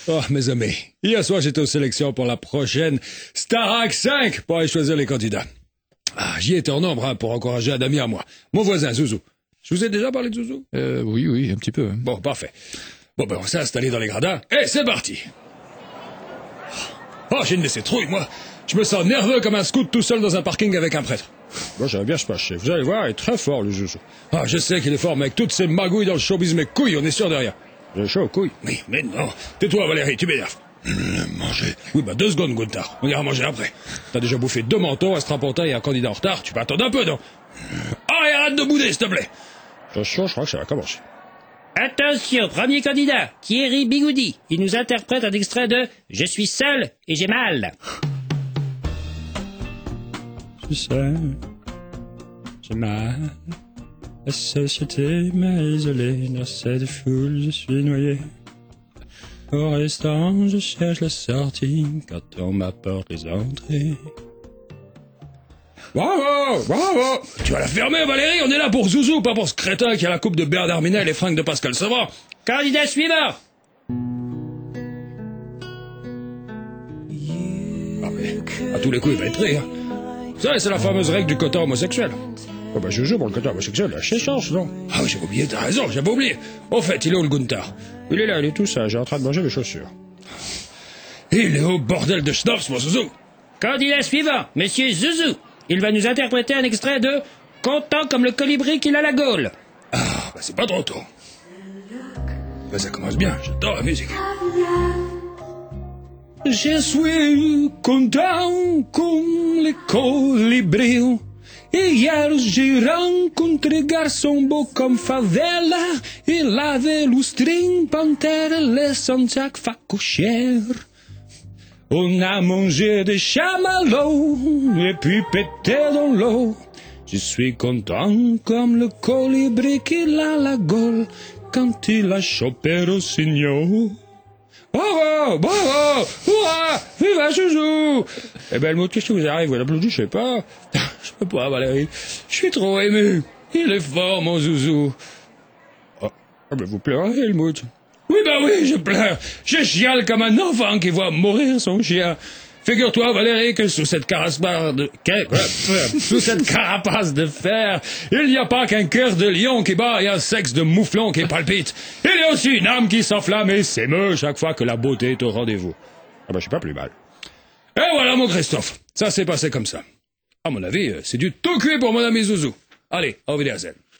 Oh, mes amis, hier soir j'étais aux sélections pour la prochaine Starac 5 pour aller choisir les candidats. J'y étais en nombre pour encourager un ami à moi, mon voisin Zouzou. Je vous ai déjà parlé de Zouzou? Oui, un petit peu. Bon, parfait. Bon, on s'est installé dans les gradins, et c'est parti. Oh, j'ai une de ces trouilles, moi. Je me sens nerveux comme un scout tout seul dans un parking avec un prêtre. Moi, j'aimerais bien se passer. Vous allez voir, il est très fort, le Zouzou. Je sais qu'il est fort, mais avec toutes ces magouilles dans le showbiz, mes couilles, on est sûr de rien. Vous avez chaud aux couilles? Oui, mais non. Tais-toi, Valérie, tu m'énerves. Manger. Oui, 2 secondes, Gunther. On ira manger après. T'as déjà bouffé 2 manteaux, un strapontin et un candidat en retard. Tu peux attendre un peu, non? Et arrête de bouder, s'il te plaît. Attention, je crois que ça va commencer. Attention, premier candidat, Thierry Bigoudi. Il nous interprète un extrait de « Je suis seul et j'ai mal ». Je suis seul, j'ai mal. La société m'a isolé dans cette foule, je suis noyé. Au restaurant, je cherche la sortie quand on m'apporte les entrées. Bravo! Tu vas la fermer, Valérie, on est là pour Zouzou, pas pour ce crétin qui a la coupe de Bernard Minet et les fringues de Pascal Sevran. Candidat suivant. Mais à tous les coups, il va être pris, hein. Vous savez, c'est la fameuse règle du quota homosexuel. Je joue pour le côté homosexuel, là, c'est chance, non? Oui, j'avais oublié, t'as raison, j'avais oublié. Au fait, il est où le Gunther? Il est là, il est tout sage, il est en train de manger les chaussures. Il est au bordel de Schnops, mon Zouzou. Candidat suivant, Monsieur Zouzou. Il va nous interpréter un extrait de « Content comme le colibri qu'il a la Gaule ». C'est pas trop tôt. Ça commence bien, j'adore la musique. Je suis content comme le colibri. Hier j'ai rencontré garçon beau comme favela. Il avait le string panthère, le Santiago facochère. On a mangé des chamallows et puis pété dans l'eau. Je suis content comme le colibri qu'il a la Gaule quand il a chopé Rossignol. Bravo! Hurrah! Viva Zouzou! Helmut, qu'est-ce qui vous arrive? Vous l'applaudissez, je sais pas. Je peux pas, Valérie. Je suis trop ému. Il est fort, mon Zouzou. Vous pleurez, Helmut? Oui, je pleure. Je chiale comme un enfant qui voit mourir son chien. Figure-toi, Valérie, que sous cette carapace de fer, il n'y a pas qu'un cœur de lion qui bat et un sexe de mouflon qui palpite. Il y a aussi une âme qui s'enflamme et s'émeut chaque fois que la beauté est au rendez-vous. Je suis pas plus mal. Et voilà, mon Christophe. Ça s'est passé comme ça. À mon avis, c'est du tout cuit pour mon ami Zouzou. Allez, au Wiedersehen.